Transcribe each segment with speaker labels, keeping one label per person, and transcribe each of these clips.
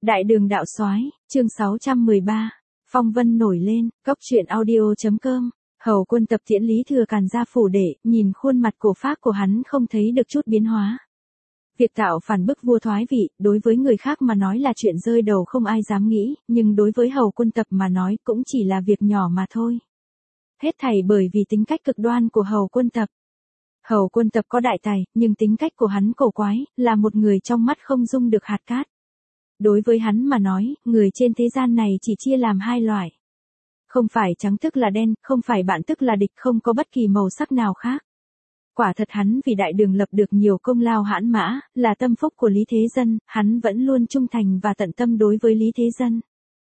Speaker 1: Đại đường đạo soái, chương 613. Phong vân nổi lên, cốc truyện audio.com. Hầu Quân Tập tiễn Lý Thừa Càn ra phủ để, nhìn khuôn mặt cổ phác của hắn không thấy được chút biến hóa. Việc tạo phản bức vua thoái vị, đối với người khác mà nói là chuyện rơi đầu không ai dám nghĩ, nhưng đối với Hầu Quân Tập mà nói cũng chỉ là việc nhỏ mà thôi. Hết thảy bởi vì tính cách cực đoan của Hầu Quân Tập. Hầu Quân Tập có đại tài, nhưng tính cách của hắn cổ quái, là một người trong mắt không dung được hạt cát. Đối với hắn mà nói, người trên thế gian này chỉ chia làm hai loại. Không phải trắng tức là đen, không phải bạn tức là địch, không có bất kỳ màu sắc nào khác. Quả thật hắn vì đại đường lập được nhiều công lao hãn mã, là tâm phúc của Lý Thế Dân, hắn vẫn luôn trung thành và tận tâm đối với Lý Thế Dân.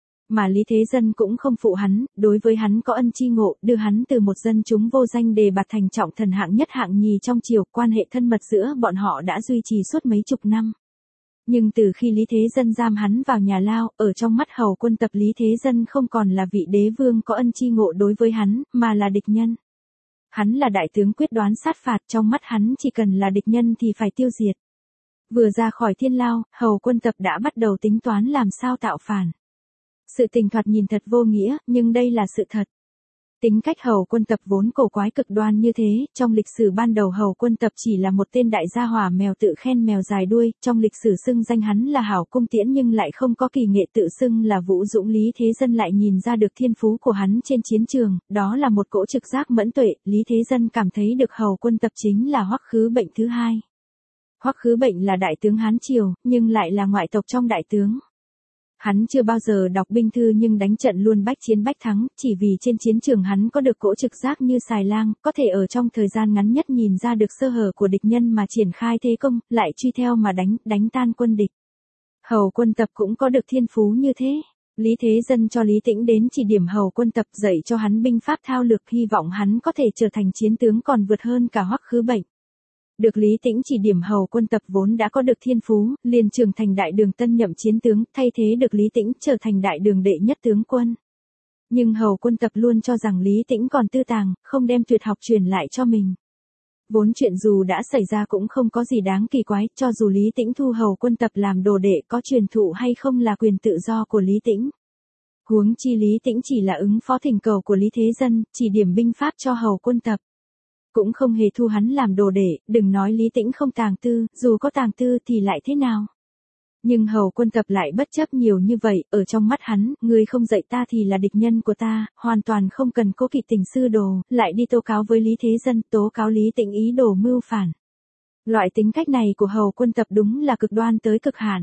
Speaker 1: Mà Lý Thế Dân cũng không phụ hắn, đối với hắn có ân chi ngộ, đưa hắn từ một dân chúng vô danh đề bạt thành trọng thần hạng nhất hạng nhì trong triều, quan hệ thân mật giữa bọn họ đã duy trì suốt mấy chục năm. Nhưng từ khi Lý Thế Dân giam hắn vào nhà lao, ở trong mắt Hầu Quân Tập Lý Thế Dân không còn là vị đế vương có ân chi ngộ đối với hắn, mà là địch nhân. Hắn là đại tướng quyết đoán sát phạt, trong mắt hắn chỉ cần là địch nhân thì phải tiêu diệt. Vừa ra khỏi thiên lao, Hầu Quân Tập đã bắt đầu tính toán làm sao tạo phản. Sự tình thoạt nhìn thật vô nghĩa, nhưng đây là sự thật. Tính cách Hầu Quân Tập vốn cổ quái cực đoan như thế, trong lịch sử ban đầu Hầu Quân Tập chỉ là một tên đại gia hỏa mèo tự khen mèo dài đuôi, trong lịch sử xưng danh hắn là Hảo Cung Tiễn nhưng lại không có kỳ nghệ tự xưng là Vũ Dũng. Lý Thế Dân lại nhìn ra được thiên phú của hắn trên chiến trường, đó là một cỗ trực giác mẫn tuệ, Lý Thế Dân cảm thấy được Hầu Quân Tập chính là Hoắc Khứ Bệnh thứ hai. Hoắc Khứ Bệnh là đại tướng Hán Triều, nhưng lại là ngoại tộc trong đại tướng. Hắn chưa bao giờ đọc binh thư nhưng đánh trận luôn bách chiến bách thắng, chỉ vì trên chiến trường hắn có được cỗ trực giác như xài lang, có thể ở trong thời gian ngắn nhất nhìn ra được sơ hở của địch nhân mà triển khai thế công, lại truy theo mà đánh tan quân địch. Hầu Quân Tập cũng có được thiên phú như thế. Lý Thế Dân cho Lý Tĩnh đến chỉ điểm Hầu Quân Tập, dạy cho hắn binh pháp thao lược, hy vọng hắn có thể trở thành chiến tướng còn vượt hơn cả Hoắc Khứ Bệnh. Được Lý Tĩnh chỉ điểm, Hầu Quân Tập vốn đã có được thiên phú, liền trưởng thành đại đường tân nhậm chiến tướng, thay thế được Lý Tĩnh trở thành đại đường đệ nhất tướng quân. Nhưng Hầu Quân Tập luôn cho rằng Lý Tĩnh còn tư tàng, không đem tuyệt học truyền lại cho mình. Vốn chuyện dù đã xảy ra cũng không có gì đáng kỳ quái, cho dù Lý Tĩnh thu Hầu Quân Tập làm đồ đệ, có truyền thụ hay không là quyền tự do của Lý Tĩnh. Huống chi Lý Tĩnh chỉ là ứng phó thỉnh cầu của Lý Thế Dân, chỉ điểm binh pháp cho Hầu Quân Tập. Cũng không hề thu hắn làm đồ đệ, đừng nói Lý Tĩnh không tàng tư, dù có tàng tư thì lại thế nào. Nhưng Hầu Quân Tập lại bất chấp nhiều như vậy, ở trong mắt hắn, người không dạy ta thì là địch nhân của ta, hoàn toàn không cần cố kỵ tình sư đồ, lại đi tố cáo với Lý Thế Dân, tố cáo Lý Tĩnh ý đồ mưu phản. Loại tính cách này của Hầu Quân Tập đúng là cực đoan tới cực hạn.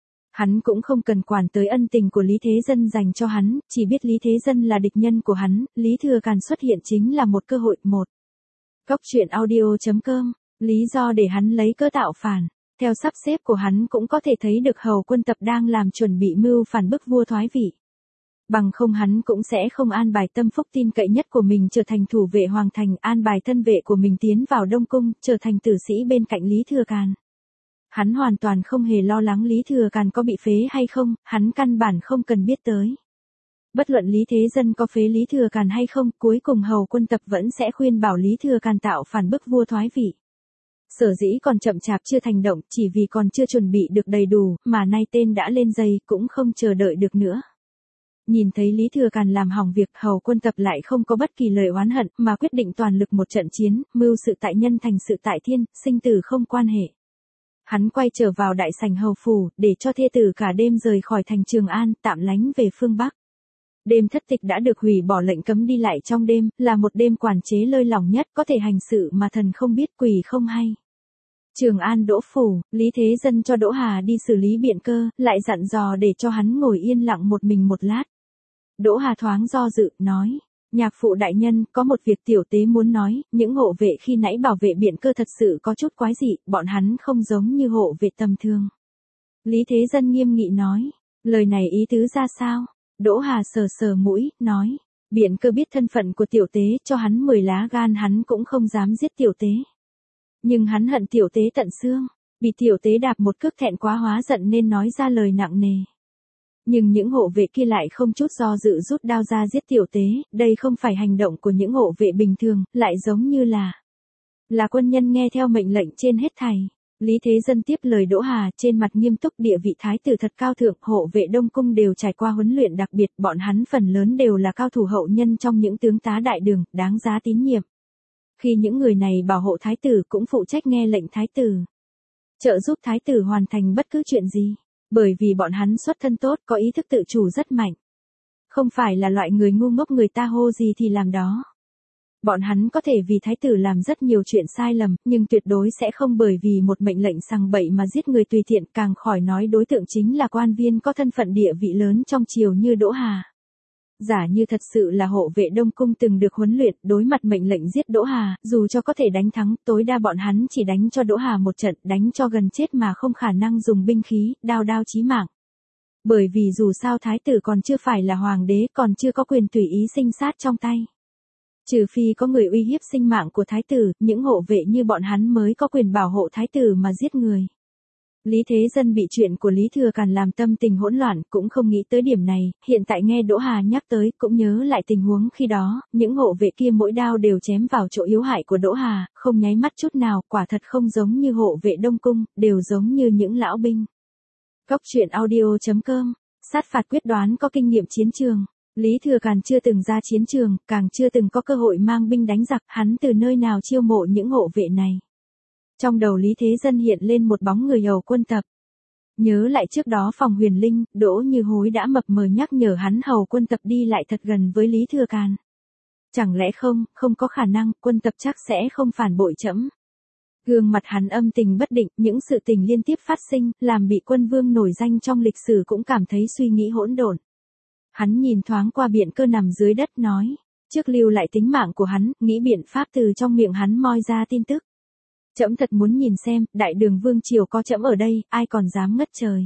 Speaker 1: Hắn cũng không cần quản tới ân tình của Lý Thế Dân dành cho hắn, chỉ biết Lý Thế Dân là địch nhân của hắn, Lý Thừa Càn xuất hiện chính là một cơ hội. Cốc truyện audio.com, lý do để hắn lấy cớ tạo phản. Theo sắp xếp của hắn cũng có thể thấy được Hầu Quân Tập đang làm chuẩn bị mưu phản bức vua thoái vị. Bằng không hắn cũng sẽ không an bài tâm phúc tin cậy nhất của mình trở thành thủ vệ hoàng thành, an bài thân vệ của mình tiến vào Đông Cung, trở thành tử sĩ bên cạnh Lý Thừa Càn. Hắn hoàn toàn không hề lo lắng Lý Thừa Càn có bị phế hay không, hắn căn bản không cần biết tới. Bất luận Lý Thế Dân có phế Lý Thừa Càn hay không, cuối cùng Hầu Quân Tập vẫn sẽ khuyên bảo Lý Thừa Càn tạo phản bức vua thoái vị. Sở dĩ còn chậm chạp chưa thành động, chỉ vì còn chưa chuẩn bị được đầy đủ, mà nay tên đã lên dây, cũng không chờ đợi được nữa. Nhìn thấy Lý Thừa Càn làm hỏng việc, Hầu Quân Tập lại không có bất kỳ lời oán hận, mà quyết định toàn lực một trận chiến, mưu sự tại nhân thành sự tại thiên, sinh tử không quan hệ. Hắn quay trở vào đại sảnh hầu phủ, để cho thê tử cả đêm rời khỏi thành Trường An, tạm lánh về phương Bắc. Đêm thất tịch đã được hủy bỏ, lệnh cấm đi lại trong đêm, là một đêm quản chế lơi lỏng nhất, có thể hành sự mà thần không biết quỷ không hay. Trường An Đỗ phủ, Lý Thế Dân cho Đỗ Hà đi xử lý biện cơ, lại dặn dò để cho hắn ngồi yên lặng một mình một lát. Đỗ Hà thoáng do dự, nói, nhạc phụ đại nhân, có một việc tiểu tế muốn nói, những hộ vệ khi nãy bảo vệ biện cơ thật sự có chút quái dị, bọn hắn không giống như hộ vệ tầm thường. Lý Thế Dân nghiêm nghị nói, lời này ý tứ ra sao? Đỗ Hà sờ sờ mũi, nói, biện cơ biết thân phận của tiểu tế, cho hắn 10 lá gan hắn cũng không dám giết tiểu tế. Nhưng hắn hận tiểu tế tận xương, bị tiểu tế đạp một cước thẹn quá hóa giận nên nói ra lời nặng nề. Nhưng những hộ vệ kia lại không chút do dự rút đao ra giết tiểu tế, đây không phải hành động của những hộ vệ bình thường, lại giống như là quân nhân nghe theo mệnh lệnh trên hết thảy. Lý Thế Dân tiếp lời Đỗ Hà, trên mặt nghiêm túc, địa vị thái tử thật cao thượng, hộ vệ Đông Cung đều trải qua huấn luyện đặc biệt, bọn hắn phần lớn đều là cao thủ hậu nhân trong những tướng tá đại đường, đáng giá tín nhiệm. Khi những người này bảo hộ thái tử cũng phụ trách nghe lệnh thái tử, trợ giúp thái tử hoàn thành bất cứ chuyện gì, bởi vì bọn hắn xuất thân tốt, có ý thức tự chủ rất mạnh. Không phải là loại người ngu ngốc người ta hô gì thì làm đó. Bọn hắn có thể vì thái tử làm rất nhiều chuyện sai lầm, nhưng tuyệt đối sẽ không bởi vì một mệnh lệnh sằng bậy mà giết người tùy tiện, càng khỏi nói đối tượng chính là quan viên có thân phận địa vị lớn trong triều như Đỗ Hà. Giả như thật sự là hộ vệ Đông Cung từng được huấn luyện, đối mặt mệnh lệnh giết Đỗ Hà, dù cho có thể đánh thắng, tối đa bọn hắn chỉ đánh cho Đỗ Hà một trận, đánh cho gần chết mà không khả năng dùng binh khí, đao chí mạng. Bởi vì dù sao thái tử còn chưa phải là hoàng đế, còn chưa có quyền tùy ý sinh sát trong tay. Trừ phi có người uy hiếp sinh mạng của thái tử, những hộ vệ như bọn hắn mới có quyền bảo hộ thái tử mà giết người. Lý Thế Dân bị chuyện của Lý Thừa Càn làm tâm tình hỗn loạn, cũng không nghĩ tới điểm này, hiện tại nghe Đỗ Hà nhắc tới, cũng nhớ lại tình huống khi đó, những hộ vệ kia mỗi đao đều chém vào chỗ yếu hại của Đỗ Hà, không nháy mắt chút nào, quả thật không giống như hộ vệ Đông Cung, đều giống như những lão binh. Góc truyện audio.com, sát phạt quyết đoán có kinh nghiệm chiến trường. Lý Thừa Càn chưa từng ra chiến trường, càng chưa từng có cơ hội mang binh đánh giặc, hắn từ nơi nào chiêu mộ những hộ vệ này. Trong đầu Lý Thế Dân hiện lên một bóng người hầu quân tập. Nhớ lại trước đó Phòng Huyền Linh, Đỗ Như Hối đã mập mờ nhắc nhở hắn hầu quân tập đi lại thật gần với Lý Thừa Càn. Chẳng lẽ không có khả năng, quân tập chắc sẽ không phản bội trẫm. Gương mặt hắn âm tình bất định, những sự tình liên tiếp phát sinh, làm bị quân vương nổi danh trong lịch sử cũng cảm thấy suy nghĩ hỗn độn. Hắn nhìn thoáng qua Biện Cơ nằm dưới đất nói, trước lưu lại tính mạng của hắn, nghĩ biện pháp từ trong miệng hắn moi ra tin tức. Trẫm thật muốn nhìn xem, đại đường vương triều có trẫm ở đây, ai còn dám ngất trời.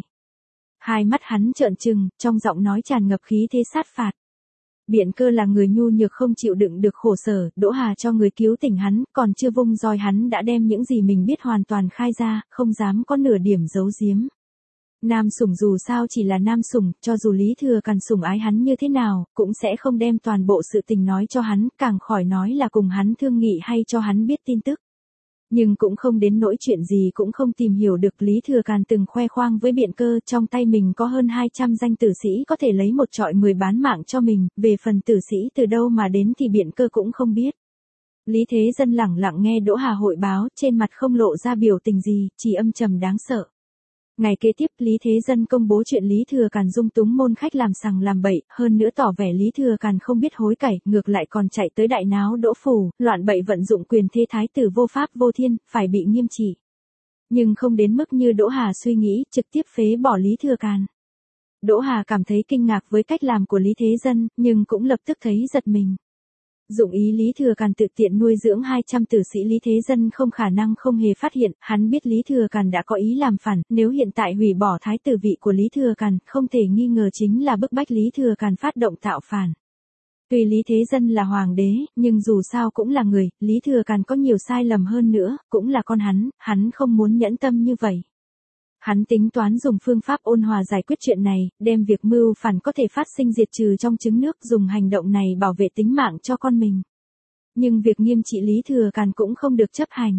Speaker 1: Hai mắt hắn trợn trừng, trong giọng nói tràn ngập khí thế sát phạt. Biện Cơ là người nhu nhược không chịu đựng được khổ sở, Đỗ Hà cho người cứu tỉnh hắn, còn chưa vung roi hắn đã đem những gì mình biết hoàn toàn khai ra, không dám có nửa điểm giấu giếm. Nam sủng dù sao chỉ là nam sủng, cho dù Lý Thừa Càn sủng ái hắn như thế nào, cũng sẽ không đem toàn bộ sự tình nói cho hắn, càng khỏi nói là cùng hắn thương nghị hay cho hắn biết tin tức. Nhưng cũng không đến nỗi chuyện gì cũng không tìm hiểu được. Lý Thừa Càn từng khoe khoang với Biện Cơ, trong tay mình có hơn 200 danh tử sĩ có thể lấy một trọi 10 bán mạng cho mình, về phần tử sĩ từ đâu mà đến thì Biện Cơ cũng không biết. Lý Thế Dân lẳng lặng nghe Đỗ Hà hội báo, trên mặt không lộ ra biểu tình gì, chỉ âm trầm đáng sợ. Ngày kế tiếp, Lý Thế Dân công bố chuyện Lý Thừa Càn dung túng môn khách làm sằng làm bậy, hơn nữa tỏ vẻ Lý Thừa Càn không biết hối cải, ngược lại còn chạy tới đại náo Đỗ phủ, loạn bậy vận dụng quyền thế thái tử vô pháp vô thiên, phải bị nghiêm trị. Nhưng không đến mức như Đỗ Hà suy nghĩ, trực tiếp phế bỏ Lý Thừa Càn. Đỗ Hà cảm thấy kinh ngạc với cách làm của Lý Thế Dân, nhưng cũng lập tức thấy giật mình. Dụng ý Lý Thừa Càn tự tiện nuôi dưỡng 200 tử sĩ Lý Thế Dân không khả năng không hề phát hiện, hắn biết Lý Thừa Càn đã có ý làm phản, nếu hiện tại hủy bỏ thái tử vị của Lý Thừa Càn, không thể nghi ngờ chính là bức bách Lý Thừa Càn phát động tạo phản. Tuy Lý Thế Dân là hoàng đế, nhưng dù sao cũng là người, Lý Thừa Càn có nhiều sai lầm hơn nữa, cũng là con hắn không muốn nhẫn tâm như vậy. Hắn tính toán dùng phương pháp ôn hòa giải quyết chuyện này, đem việc mưu phản có thể phát sinh diệt trừ trong trứng nước, dùng hành động này bảo vệ tính mạng cho con mình. Nhưng việc nghiêm trị Lý Thừa Càn cũng không được chấp hành.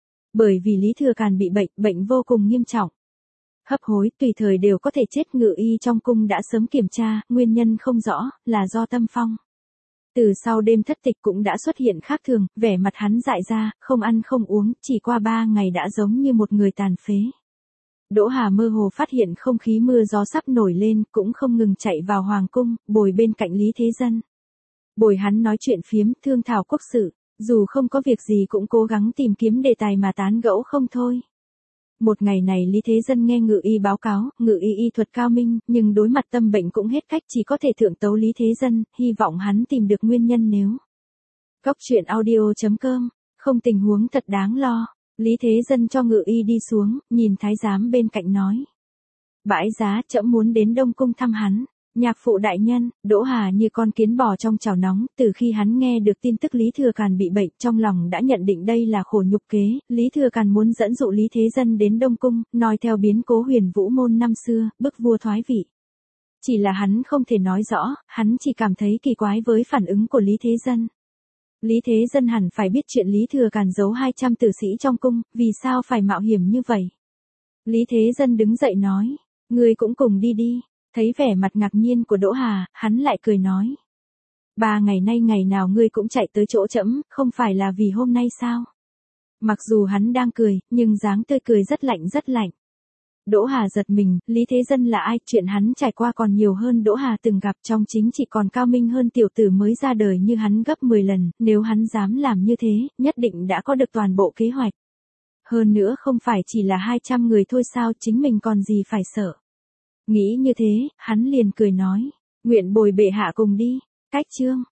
Speaker 1: Bởi vì Lý Thừa Càn bị bệnh vô cùng nghiêm trọng. Hấp hối, tùy thời đều có thể chết. Ngự y trong cung đã sớm kiểm tra, nguyên nhân không rõ, là do tâm phong. Từ sau đêm thất tịch cũng đã xuất hiện khác thường, vẻ mặt hắn dại ra, không ăn không uống, chỉ qua 3 ngày đã giống như một người tàn phế. Đỗ Hà mơ hồ phát hiện không khí mưa gió sắp nổi lên, cũng không ngừng chạy vào hoàng cung, bồi bên cạnh Lý Thế Dân. Bồi hắn nói chuyện phiếm, thương thảo quốc sự, dù không có việc gì cũng cố gắng tìm kiếm đề tài mà tán gẫu không thôi. Một ngày này Lý Thế Dân nghe ngự y báo cáo, ngự y thuật cao minh, nhưng đối mặt tâm bệnh cũng hết cách, chỉ có thể thượng tấu Lý Thế Dân, hy vọng hắn tìm được nguyên nhân nếu. Góc truyện audio.com, không tình huống thật đáng lo. Lý Thế Dân cho ngự y đi xuống, nhìn thái giám bên cạnh nói. Bãi giá, trẫm muốn đến Đông Cung thăm hắn. Nhạc phụ đại nhân, Đỗ Hà như con kiến bò trong chảo nóng, từ khi hắn nghe được tin tức Lý Thừa Càn bị bệnh, trong lòng đã nhận định đây là khổ nhục kế, Lý Thừa Càn muốn dẫn dụ Lý Thế Dân đến Đông Cung, nói theo biến cố Huyền Vũ môn năm xưa, bức vua thoái vị. Chỉ là hắn không thể nói rõ, hắn chỉ cảm thấy kỳ quái với phản ứng của Lý Thế Dân. Lý Thế Dân hẳn phải biết chuyện Lý Thừa Càn giấu 200 tử sĩ trong cung, vì sao phải mạo hiểm như vậy? Lý Thế Dân đứng dậy nói, ngươi cũng cùng đi đi. Thấy vẻ mặt ngạc nhiên của Đỗ Hà, hắn lại cười nói. 3 ngày nay ngày nào ngươi cũng chạy tới chỗ trẫm, không phải là vì hôm nay sao? Mặc dù hắn đang cười, nhưng dáng tươi cười rất lạnh rất lạnh. Đỗ Hà giật mình, Lý Thế Dân là ai, chuyện hắn trải qua còn nhiều hơn Đỗ Hà từng gặp, trong chính trị còn cao minh hơn tiểu tử mới ra đời như hắn gấp 10 lần, nếu hắn dám làm như thế, nhất định đã có được toàn bộ kế hoạch. Hơn nữa không phải chỉ là 200 người thôi sao, chính mình còn gì phải sợ. Nghĩ như thế, hắn liền cười nói, nguyện bồi bệ hạ cùng đi. Cách chương